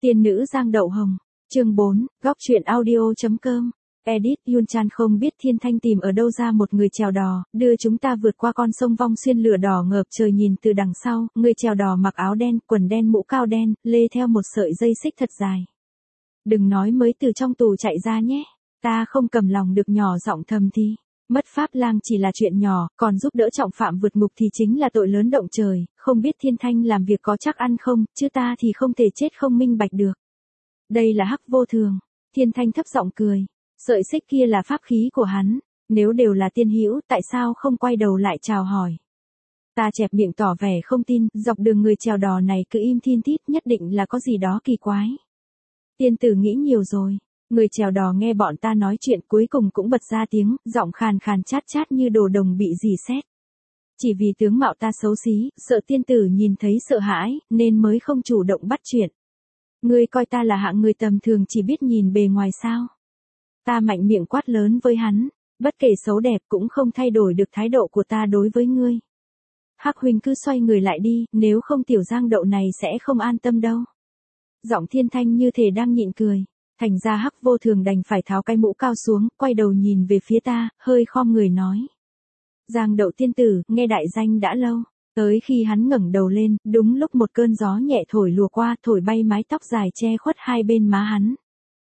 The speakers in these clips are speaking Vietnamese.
Tiên nữ Giang Đậu Hồng, chương 4, góc truyện audio.com. Edit Yunchan không biết Thiên Thanh tìm ở đâu ra một người chèo đò, đưa chúng ta vượt qua con sông Vong Xuyên lửa đỏ ngợp trời nhìn từ đằng sau, người chèo đò mặc áo đen, quần đen mũ cao đen, lê theo một sợi dây xích thật dài. Đừng nói mới từ trong tù chạy ra nhé, ta không cầm lòng được nhỏ giọng thầm thì. Mất pháp lang chỉ là chuyện nhỏ, còn giúp đỡ trọng phạm vượt ngục thì chính là tội lớn động trời, không biết Thiên Thanh làm việc có chắc ăn không, chứ ta thì không thể chết không minh bạch được. Đây là Hắc Vô Thường, Thiên Thanh thấp giọng cười, sợi xích kia là pháp khí của hắn, nếu đều là tiên hữu tại sao không quay đầu lại chào hỏi. Ta chẹp miệng tỏ vẻ không tin, dọc đường người chèo đò này cứ im thin thít nhất định là có gì đó kỳ quái. Tiên tử nghĩ nhiều rồi. Người chèo đò nghe bọn ta nói chuyện cuối cùng cũng bật ra tiếng, giọng khàn khàn chát chát như đồ đồng bị rỉ sét. Chỉ vì tướng mạo ta xấu xí, sợ tiên tử nhìn thấy sợ hãi, nên mới không chủ động bắt chuyện. Ngươi coi ta là hạng người tầm thường chỉ biết nhìn bề ngoài sao. Ta mạnh miệng quát lớn với hắn, bất kể xấu đẹp cũng không thay đổi được thái độ của ta đối với ngươi. Hắc huynh cứ xoay người lại đi, nếu không tiểu Giang Đậu này sẽ không an tâm đâu. Giọng Thiên Thanh như thể đang nhịn cười. Thành ra Hắc Vô Thường đành phải tháo cái mũ cao xuống, quay đầu nhìn về phía ta, hơi khom người nói. Giang Đậu tiên tử, nghe đại danh đã lâu. Tới khi hắn ngẩng đầu lên, đúng lúc một cơn gió nhẹ thổi lùa qua, thổi bay mái tóc dài che khuất hai bên má hắn.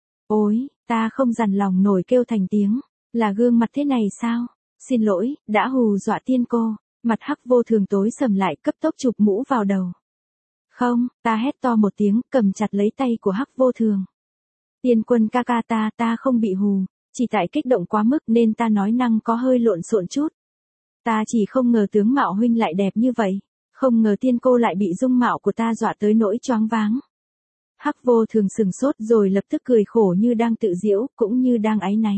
Ôi, ta không dằn lòng nổi kêu thành tiếng, là gương mặt thế này sao? Xin lỗi, đã hù dọa tiên cô. Mặt Hắc Vô Thường tối sầm lại, cấp tốc chụp mũ vào đầu. Không, ta hét to một tiếng, cầm chặt lấy tay của Hắc Vô Thường. Tiên quân ca ca ta không bị hù, chỉ tại kích động quá mức nên ta nói năng có hơi lộn xộn chút. Ta chỉ không ngờ tướng mạo huynh lại đẹp như vậy, không ngờ tiên cô lại bị dung mạo của ta dọa tới nỗi choáng váng. Hắc Vô Thường sừng sốt rồi lập tức cười khổ như đang tự giễu, cũng như đang áy náy.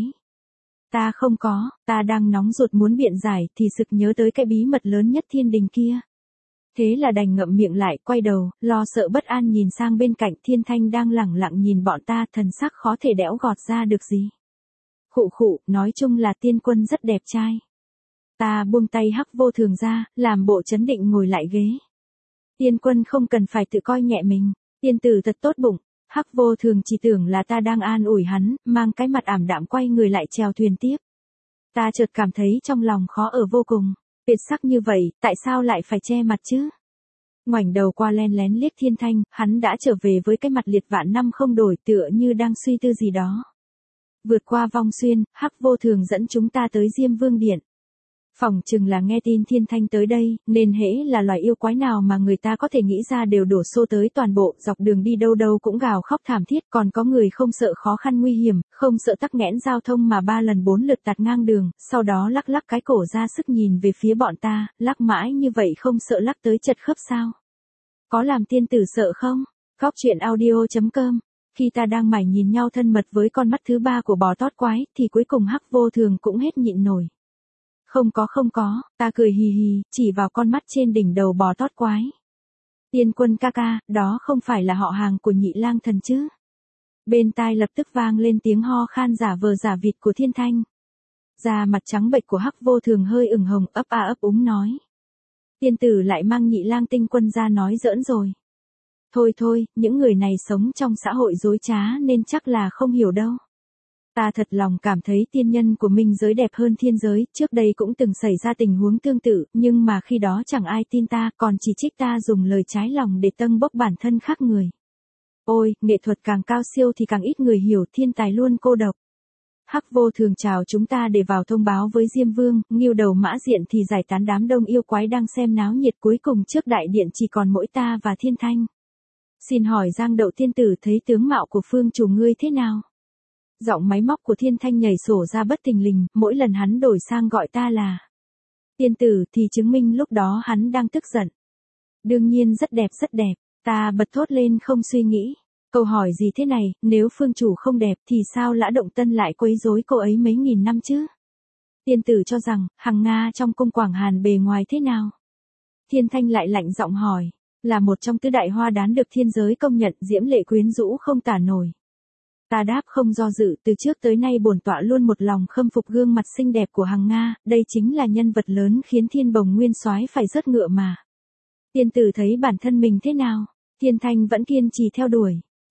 Ta không có, ta đang nóng ruột muốn biện giải thì sực nhớ tới cái bí mật lớn nhất thiên đình kia. Thế là đành ngậm miệng lại, quay đầu, lo sợ bất an nhìn sang bên cạnh Thiên Thanh đang lẳng lặng nhìn bọn ta, thần sắc khó thể đẽo gọt ra được gì. Khụ khụ, nói chung là tiên quân rất đẹp trai. Ta buông tay Hắc Vô Thường ra, làm bộ trấn định ngồi lại ghế. Tiên quân không cần phải tự coi nhẹ mình, tiên tử thật tốt bụng. Hắc Vô Thường chỉ tưởng là ta đang an ủi hắn, mang cái mặt ảm đạm quay người lại chèo thuyền tiếp. Ta chợt cảm thấy trong lòng khó ở vô cùng. Tuyệt sắc như vậy, tại sao lại phải che mặt chứ? Ngoảnh đầu qua len lén liếc Thiên Thanh, hắn đã trở về với cái mặt liệt vạn năm không đổi, tựa như đang suy tư gì đó. Vượt qua Vong Xuyên, Hắc Vô Thường dẫn chúng ta tới Diêm Vương Điện. Phỏng chừng là nghe tin Thiên Thanh tới đây, nên hễ là loài yêu quái nào mà người ta có thể nghĩ ra đều đổ xô tới toàn bộ, dọc đường đi đâu đâu cũng gào khóc thảm thiết, còn có người không sợ khó khăn nguy hiểm, không sợ tắc nghẽn giao thông mà 3 lần 4 lượt tạt ngang đường, sau đó lắc lắc cái cổ ra sức nhìn về phía bọn ta, lắc mãi như vậy không sợ lắc tới chật khớp sao? Có làm tiên tử sợ không? Góc truyện audio.com. Khi ta đang mải nhìn nhau thân mật với con mắt thứ 3 của bò tót quái, thì cuối cùng Hắc Vô Thường cũng hết nhịn nổi. Không có, ta cười hì hì, chỉ vào con mắt trên đỉnh đầu bò tót quái. Tiên quân ca ca, đó không phải là họ hàng của Nhị Lang Thần chứ? Bên tai lập tức vang lên tiếng ho khan giả vờ giả vịt của Thiên Thanh. Da mặt trắng bệch của Hắc Vô Thường hơi ửng hồng, ấp a ấp úng nói. Tiên tử lại mang Nhị Lang tinh quân ra nói giỡn rồi. Thôi, những người này sống trong xã hội dối trá nên chắc là không hiểu đâu. Ta thật lòng cảm thấy tiên nhân của minh giới đẹp hơn thiên giới, trước đây cũng từng xảy ra tình huống tương tự, nhưng mà khi đó chẳng ai tin ta, còn chỉ trích ta dùng lời trái lòng để tâng bốc bản thân khác người. Ôi, nghệ thuật càng cao siêu thì càng ít người hiểu, thiên tài luôn cô độc. Hắc Vô Thường chào chúng ta để vào thông báo với Diêm Vương, Ngưu Đầu Mã Diện thì giải tán đám đông yêu quái đang xem náo nhiệt, cuối cùng trước đại điện chỉ còn mỗi ta và Thiên Thanh. Xin hỏi Giang Đậu tiên tử thấy tướng mạo của phương chủ ngươi thế nào? Giọng máy móc của Thiên Thanh nhảy sổ ra bất thình lình, mỗi lần hắn đổi sang gọi ta là tiên tử thì chứng minh lúc đó hắn đang tức giận. Đương nhiên rất đẹp, ta bật thốt lên không suy nghĩ. Câu hỏi gì thế này, nếu phương chủ không đẹp thì sao Lã Động Tân lại quấy rối cô ấy mấy nghìn năm chứ? Tiên tử cho rằng, Hằng Nga trong cung Quảng Hàn bề ngoài thế nào? Thiên Thanh lại lạnh giọng hỏi, là một trong tứ đại hoa đán được thiên giới công nhận, diễm lệ quyến rũ không tả nổi. Ta đáp không do dự, từ trước tới nay bổn tọa luôn một lòng khâm phục gương mặt xinh đẹp của Hằng Nga, đây chính là nhân vật lớn khiến Thiên Bồng Nguyên Soái phải rớt ngựa mà. Tiên tử thấy bản thân mình thế nào? Thiên Thanh vẫn kiên trì theo đuổi.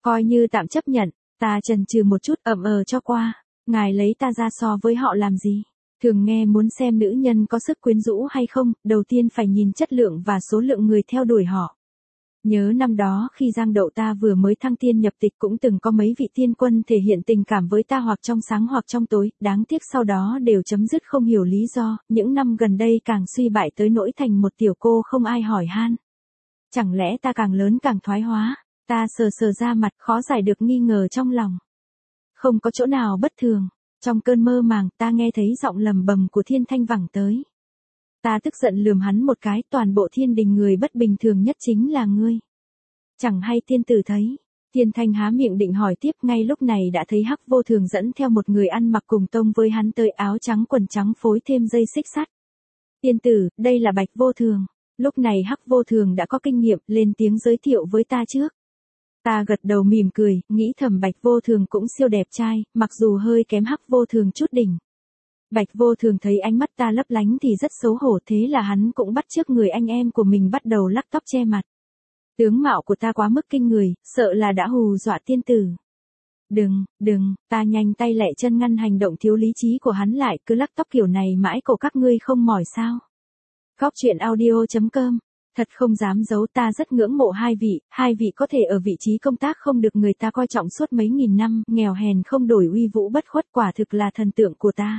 Coi như tạm chấp nhận, ta chần chừ một chút cho qua. Ngài lấy ta ra so với họ làm gì? Thường nghe muốn xem nữ nhân có sức quyến rũ hay không, đầu tiên phải nhìn chất lượng và số lượng người theo đuổi họ. Nhớ năm đó khi Giang Đậu ta vừa mới thăng tiên nhập tịch cũng từng có mấy vị tiên quân thể hiện tình cảm với ta hoặc trong sáng hoặc trong tối, đáng tiếc sau đó đều chấm dứt không hiểu lý do, những năm gần đây càng suy bại tới nỗi thành một tiểu cô không ai hỏi han. Chẳng lẽ ta càng lớn càng thoái hóa? Ta sờ sờ ra mặt khó giải được nghi ngờ trong lòng. Không có chỗ nào bất thường. Trong cơn mơ màng ta nghe thấy giọng lầm bầm của Thiên Thanh vẳng tới. Ta tức giận lườm hắn một cái, toàn bộ thiên đình người bất bình thường nhất chính là ngươi. Chẳng hay tiên tử thấy. Thiên Thanh há miệng định hỏi tiếp, ngay lúc này đã thấy Hắc Vô Thường dẫn theo một người ăn mặc cùng tông với hắn tới, áo trắng quần trắng phối thêm dây xích sắt. Tiên tử, đây là Bạch Vô Thường. Lúc này Hắc Vô Thường đã có kinh nghiệm, lên tiếng giới thiệu với ta trước. Ta gật đầu mỉm cười, nghĩ thầm Bạch Vô Thường cũng siêu đẹp trai, mặc dù hơi kém Hắc Vô Thường chút đỉnh. Bạch Vô Thường thấy ánh mắt ta lấp lánh thì rất xấu hổ, thế là hắn cũng bắt chước người anh em của mình bắt đầu lắc tóc che mặt. Tướng mạo của ta quá mức kinh người, sợ là đã hù dọa tiên tử. Đừng, ta nhanh tay lẹ chân ngăn hành động thiếu lý trí của hắn lại, cứ lắc tóc kiểu này mãi cổ các ngươi không mỏi sao. Góc truyện audio.com. Thật không dám giấu, ta rất ngưỡng mộ hai vị có thể ở vị trí công tác không được người ta coi trọng suốt mấy nghìn năm, nghèo hèn không đổi uy vũ bất khuất, quả thực là thần tượng của ta.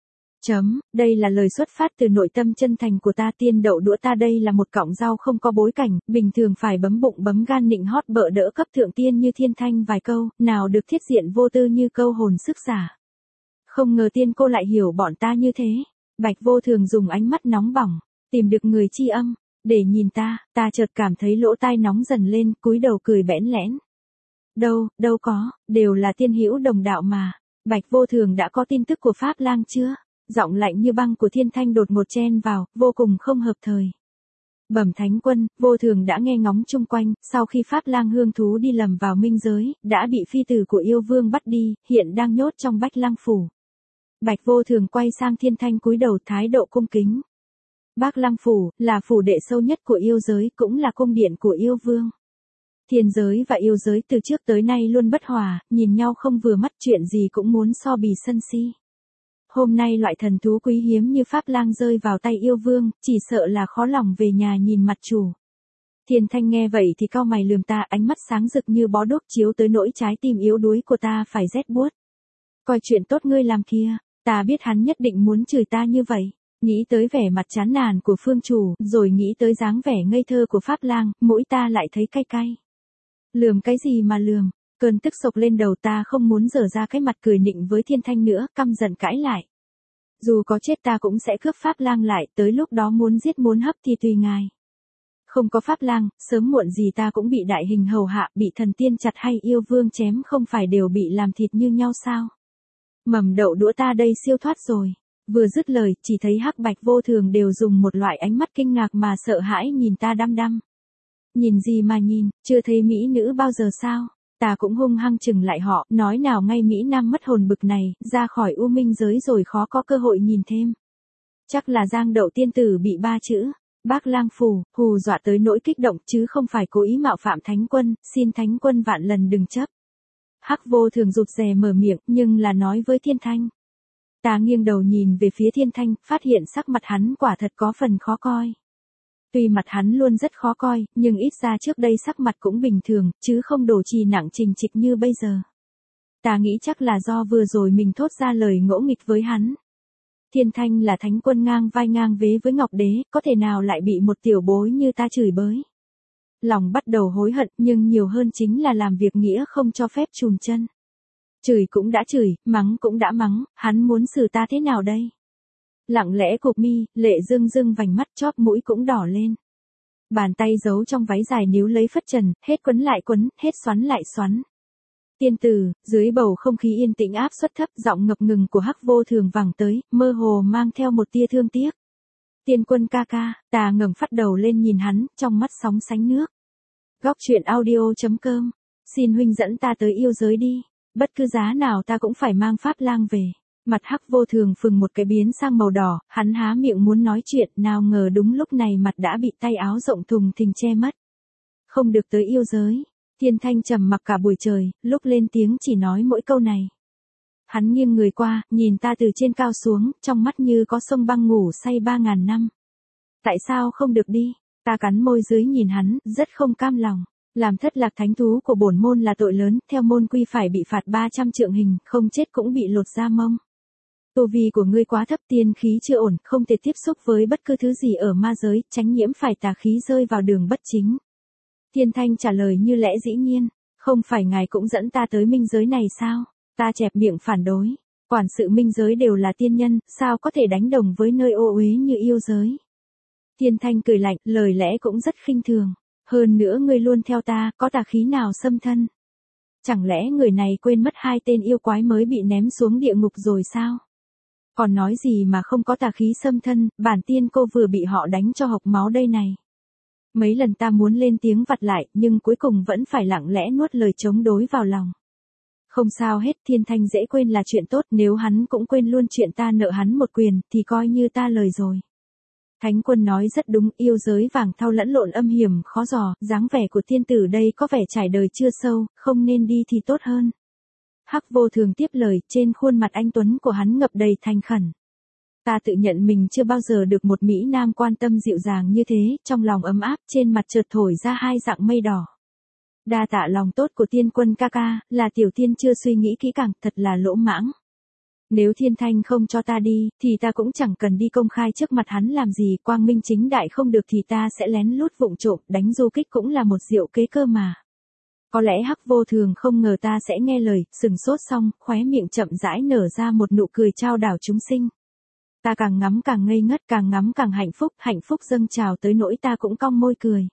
Đây là lời xuất phát từ nội tâm chân thành của ta. Tiên đậu đũa ta đây là một cọng rau không có bối cảnh, bình thường phải bấm bụng bấm gan nịnh hót bợ đỡ cấp thượng tiên như Thiên Thanh vài câu, nào được thiết diện vô tư như câu hồn sức giả. Không ngờ tiên cô lại hiểu bọn ta như thế. Bạch Vô Thường dùng ánh mắt nóng bỏng, tìm được người tri âm, để nhìn ta chợt cảm thấy lỗ tai nóng dần lên, cúi đầu cười bẽn lẽn. Đâu có, đều là tiên hữu đồng đạo mà. Bạch Vô Thường đã có tin tức của Pháp Lang chưa? Giọng lạnh như băng của Thiên Thanh đột ngột chen vào, vô cùng không hợp thời. Bẩm thánh quân, Vô Thường đã nghe ngóng chung quanh, sau khi Pháp Lang hương thú đi lầm vào minh giới, đã bị phi tử của yêu vương bắt đi, hiện đang nhốt trong Bách Lang phủ. Bạch Vô Thường quay sang Thiên Thanh cúi đầu thái độ cung kính. Bác Lăng phủ là phủ đệ sâu nhất của yêu giới, cũng là cung điện của yêu vương. Thiên giới và yêu giới từ trước tới nay luôn bất hòa, nhìn nhau không vừa mắt, chuyện gì cũng muốn so bì sân si. Hôm nay loại thần thú quý hiếm như Pháp Lang rơi vào tay yêu vương, chỉ sợ là khó lòng về nhà nhìn mặt chủ. Thiên Thanh nghe vậy thì cau mày lườm ta, ánh mắt sáng rực như bó đuốc chiếu tới nỗi trái tim yếu đuối của ta phải rét buốt. Coi chuyện tốt ngươi làm kia, ta biết hắn nhất định muốn chửi ta như vậy. Nghĩ tới vẻ mặt chán nản của phương chủ, rồi nghĩ tới dáng vẻ ngây thơ của Pháp Lang, mũi ta lại thấy cay cay. Lườm cái gì mà lườm, cơn tức sộc lên đầu, ta không muốn dở ra cái mặt cười nịnh với Thiên Thanh nữa, căm giận cãi lại. Dù có chết ta cũng sẽ cướp Pháp Lang lại, tới lúc đó muốn giết muốn hấp thì tùy ngài. Không có Pháp Lang, sớm muộn gì ta cũng bị đại hình hầu hạ, bị thần tiên chặt hay yêu vương chém, không phải đều bị làm thịt như nhau sao? Mầm đậu đũa ta đây siêu thoát rồi. Vừa dứt lời, chỉ thấy Hắc Bạch Vô Thường đều dùng một loại ánh mắt kinh ngạc mà sợ hãi nhìn ta đăm đăm. Nhìn gì mà nhìn, chưa thấy mỹ nữ bao giờ sao? Ta cũng hung hăng chừng lại họ, nói nào ngay Mỹ Nam mất hồn bực này, ra khỏi u minh giới rồi khó có cơ hội nhìn thêm. Chắc là Giang Đậu tiên tử bị ba chữ Bác Lang phủ hù dọa tới nỗi kích động, chứ không phải cố ý mạo phạm thánh quân, xin thánh quân vạn lần đừng chấp. Hắc Vô Thường rụt rè mở miệng, nhưng là nói với Thiên Thanh. Ta nghiêng đầu nhìn về phía Thiên Thanh, phát hiện sắc mặt hắn quả thật có phần khó coi. Tuy mặt hắn luôn rất khó coi, nhưng ít ra trước đây sắc mặt cũng bình thường, chứ không đổ trì nặng trình trịch như bây giờ. Ta nghĩ chắc là do vừa rồi mình thốt ra lời ngỗ nghịch với hắn. Thiên Thanh là thánh quân ngang vai ngang vế với Ngọc Đế, có thể nào lại bị một tiểu bối như ta chửi bới. Lòng bắt đầu hối hận, nhưng nhiều hơn chính là làm việc nghĩa không cho phép chùn chân. Chửi cũng đã chửi, mắng cũng đã mắng, hắn muốn xử ta thế nào đây? Lặng lẽ cụp mi, lệ rưng rưng vành mắt, chóp mũi cũng đỏ lên. Bàn tay giấu trong váy dài níu lấy phất trần, hết quấn lại quấn, hết xoắn lại xoắn. Tiên tử, dưới bầu không khí yên tĩnh áp suất thấp, giọng ngập ngừng của Hắc Vô Thường vẳng tới, mơ hồ mang theo một tia thương tiếc. Tiên quân ca ca, ta ngẩng phát đầu lên nhìn hắn, trong mắt sóng sánh nước. Góc truyện audio.com, xin huynh dẫn ta tới yêu giới đi. Bất cứ giá nào ta cũng phải mang Pháp Lang về. Mặt Hắc Vô Thường phừng một cái biến sang màu đỏ, hắn há miệng muốn nói chuyện, nào ngờ đúng lúc này mặt đã bị tay áo rộng thùng thình che mất. Không được tới yêu giới. Thiên Thanh trầm mặc cả buổi trời, lúc lên tiếng chỉ nói mỗi câu này. Hắn nghiêng người qua, nhìn ta từ trên cao xuống, trong mắt như có sông băng ngủ say 3.000 năm. Tại sao không được đi? Ta cắn môi dưới nhìn hắn, rất không cam lòng. Làm thất lạc thánh thú của bổn môn là tội lớn, theo môn quy phải bị phạt 300 trượng hình, không chết cũng bị lột da mông. Tu vi của ngươi quá thấp, tiên khí chưa ổn, không thể tiếp xúc với bất cứ thứ gì ở ma giới, tránh nhiễm phải tà khí rơi vào đường bất chính. Thiên Thanh trả lời như lẽ dĩ nhiên, không phải ngài cũng dẫn ta tới minh giới này sao? Ta chẹp miệng phản đối, quản sự minh giới đều là tiên nhân, sao có thể đánh đồng với nơi ô uế như yêu giới? Thiên Thanh cười lạnh, lời lẽ cũng rất khinh thường. Hơn nữa ngươi luôn theo ta, có tà khí nào xâm thân? Chẳng lẽ người này quên mất 2 tên yêu quái mới bị ném xuống địa ngục rồi sao? Còn nói gì mà không có tà khí xâm thân, bản tiên cô vừa bị họ đánh cho hộc máu đây này. Mấy lần ta muốn lên tiếng vặt lại, nhưng cuối cùng vẫn phải lặng lẽ nuốt lời chống đối vào lòng. Không sao hết, Thiên Thanh dễ quên là chuyện tốt, nếu hắn cũng quên luôn chuyện ta nợ hắn một quyền, thì coi như ta lời rồi. Thánh Quân nói rất đúng, yêu giới vàng thau lẫn lộn âm hiểm khó dò, dáng vẻ của tiên tử đây có vẻ trải đời chưa sâu, không nên đi thì tốt hơn. Hắc Vô Thường tiếp lời, trên khuôn mặt anh tuấn của hắn ngập đầy thành khẩn. Ta tự nhận mình chưa bao giờ được một mỹ nam quan tâm dịu dàng như thế, trong lòng ấm áp, trên mặt chợt thổi ra 2 dạng mây đỏ. Đa tạ lòng tốt của Tiên Quân ca ca, là tiểu tiên chưa suy nghĩ kỹ càng, thật là lỗ mãng. Nếu Thiên Thanh không cho ta đi, thì ta cũng chẳng cần đi công khai trước mặt hắn làm gì, quang minh chính đại không được thì ta sẽ lén lút vụng trộm, đánh du kích cũng là một diệu kế cơ mà. Có lẽ Hắc Vô Thường không ngờ ta sẽ nghe lời, sừng sốt xong, khóe miệng chậm rãi nở ra một nụ cười trao đảo chúng sinh. Ta càng ngắm càng ngây ngất, càng ngắm càng hạnh phúc dâng trào tới nỗi ta cũng cong môi cười.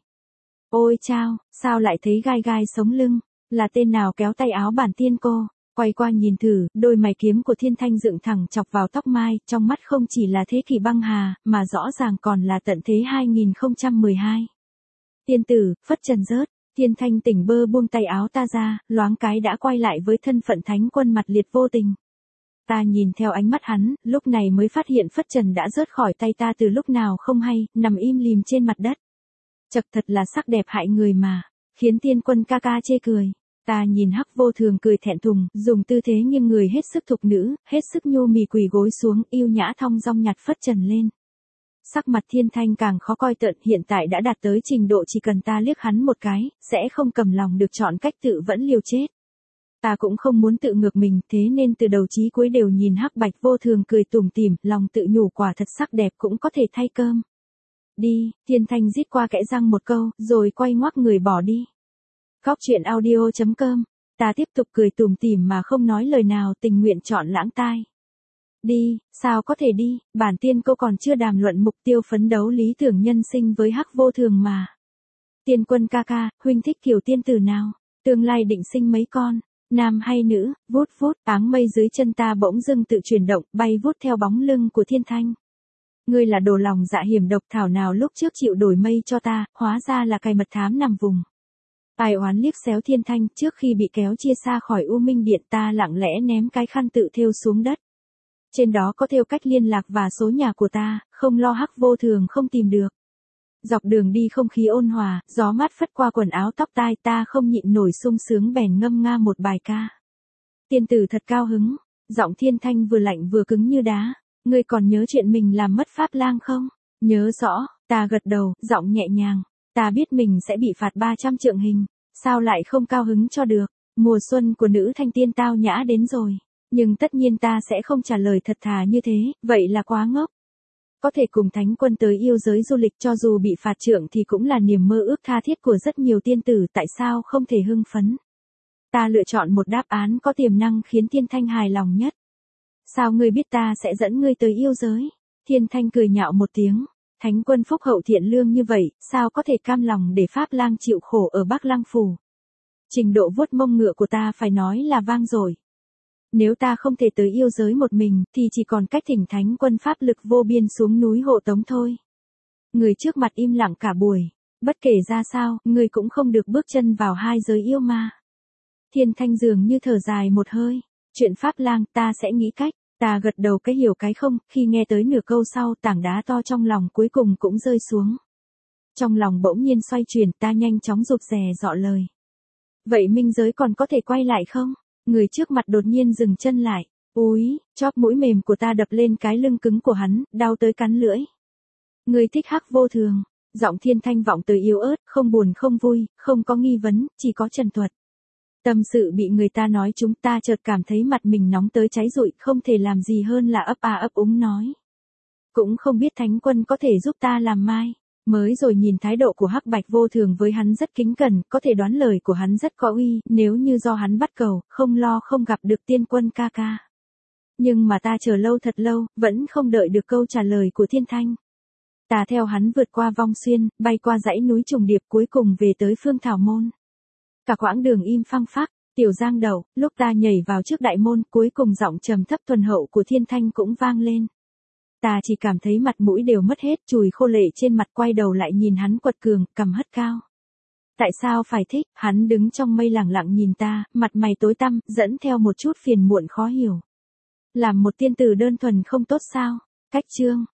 Ôi chao, sao lại thấy gai gai sống lưng, là tên nào kéo tay áo bản tiên cô? Quay qua nhìn thử, đôi mày kiếm của Thiên Thanh dựng thẳng chọc vào tóc mai, trong mắt không chỉ là thế kỷ băng hà, mà rõ ràng còn là tận thế 2012. Tiên tử, phất trần rớt, Thiên Thanh tỉnh bơ buông tay áo ta ra, loáng cái đã quay lại với thân phận Thánh Quân mặt liệt vô tình. Ta nhìn theo ánh mắt hắn, lúc này mới phát hiện phất trần đã rớt khỏi tay ta từ lúc nào không hay, nằm im lìm trên mặt đất. Chật, thật là sắc đẹp hại người mà, khiến Tiên Quân ca ca chê cười. Ta nhìn Hắc Vô Thường cười thẹn thùng, dùng tư thế nghiêng người hết sức thục nữ, hết sức nhu mì quỳ gối xuống, yêu nhã thong dong nhặt phất trần lên. Sắc mặt Thiên Thanh càng khó coi tợn, hiện tại đã đạt tới trình độ chỉ cần ta liếc hắn một cái, sẽ không cầm lòng được chọn cách tự vẫn liều chết. Ta cũng không muốn tự ngược mình, thế nên từ đầu chí cuối đều nhìn Hắc Bạch Vô Thường cười tủm tỉm, lòng tự nhủ quả thật sắc đẹp cũng có thể thay cơm. Đi, Thiên Thanh rít qua kẽ răng một câu, rồi quay ngoắc người bỏ đi. Góc truyện audio.com, ta tiếp tục cười tủm tỉm mà không nói lời nào, tình nguyện chọn lãng tai. Đi, sao có thể đi, bản tiên cô còn chưa đàm luận mục tiêu phấn đấu lý tưởng nhân sinh với Hắc Vô Thường mà. Tiên Quân ca ca, huynh thích kiểu tiên tử nào, tương lai định sinh mấy con, nam hay nữ? Vút vút, áng mây dưới chân ta bỗng dưng tự chuyển động, bay vút theo bóng lưng của Thiên Thanh. Ngươi là đồ lòng dạ hiểm độc, thảo nào lúc trước chịu đổi mây cho ta, hóa ra là cày mật thám nằm vùng. Ai oán liếc xéo Thiên Thanh, trước khi bị kéo chia xa khỏi U Minh Điện, ta lặng lẽ ném cái khăn tự thêu xuống đất. Trên đó có thêu cách liên lạc và số nhà của ta, không lo Hắc Vô Thường không tìm được. Dọc đường đi không khí ôn hòa, gió mát phất qua quần áo tóc tai, ta không nhịn nổi sung sướng bèn ngâm nga một bài ca. Tiên tử thật cao hứng, giọng Thiên Thanh vừa lạnh vừa cứng như đá. Ngươi còn nhớ chuyện mình làm mất Pháp Lang không? Nhớ rõ, ta gật đầu, giọng nhẹ nhàng. Ta biết mình sẽ bị phạt 300 trượng hình, sao lại không cao hứng cho được? Mùa xuân của nữ thanh tiên tao nhã đến rồi. Nhưng tất nhiên ta sẽ không trả lời thật thà như thế, vậy là quá ngốc. Có thể cùng Thánh Quân tới yêu giới du lịch, cho dù bị phạt trượng thì cũng là niềm mơ ước tha thiết của rất nhiều tiên tử, tại sao không thể hưng phấn? Ta lựa chọn một đáp án có tiềm năng khiến Thiên Thanh hài lòng nhất. Sao ngươi biết ta sẽ dẫn ngươi tới yêu giới? Thiên Thanh cười nhạo một tiếng. Thánh Quân phúc hậu thiện lương như vậy, sao có thể cam lòng để Pháp Lang chịu khổ ở Bắc Lang Phủ? Trình độ vuốt mông ngựa của ta phải nói là vang rồi. Nếu ta không thể tới yêu giới một mình, thì chỉ còn cách thỉnh Thánh Quân pháp lực vô biên xuống núi hộ tống thôi. Người trước mặt im lặng cả buổi. Bất kể ra sao, người cũng không được bước chân vào hai giới yêu ma. Thiên Thanh dường như thở dài một hơi. Chuyện Pháp Lang, ta sẽ nghĩ cách. Ta gật đầu cái hiểu cái không, khi nghe tới nửa câu sau, tảng đá to trong lòng cuối cùng cũng rơi xuống. Trong lòng bỗng nhiên xoay chuyển, ta nhanh chóng rụt rè dọ lời. Vậy minh giới còn có thể quay lại không? Người trước mặt đột nhiên dừng chân lại. Úi, chóp mũi mềm của ta đập lên cái lưng cứng của hắn, đau tới cắn lưỡi. Người thích Hắc Vô Thường. Giọng Thiên Thanh vọng tới yếu ớt, không buồn không vui, không có nghi vấn, chỉ có trần thuật. Tâm sự bị người ta nói chúng ta chợt cảm thấy mặt mình nóng tới cháy rụi, không thể làm gì hơn là ấp úng nói. Cũng không biết Thánh Quân có thể giúp ta làm mai. Mới rồi nhìn thái độ của Hắc Bạch Vô Thường với hắn rất kính cẩn, có thể đoán lời của hắn rất có uy, nếu như do hắn bắt cầu, không lo không gặp được Tiên Quân ca ca. Nhưng mà ta chờ lâu thật lâu, vẫn không đợi được câu trả lời của Thiên Thanh. Ta theo hắn vượt qua vong xuyên, bay qua dãy núi trùng điệp cuối cùng về tới Phương Thảo Môn. Cả quãng đường im phăng phắc, Tiểu Giang Đậu, lúc ta nhảy vào trước đại môn, cuối cùng giọng trầm thấp thuần hậu của Thiên Thanh cũng vang lên. Ta chỉ cảm thấy mặt mũi đều mất hết, chùi khô lệ trên mặt, quay đầu lại nhìn hắn quật cường, cằm hất cao. Tại sao phải thích? Hắn đứng trong mây lẳng lặng nhìn ta, mặt mày tối tăm, dẫn theo một chút phiền muộn khó hiểu. Làm một tiên tử đơn thuần không tốt sao? Cách chương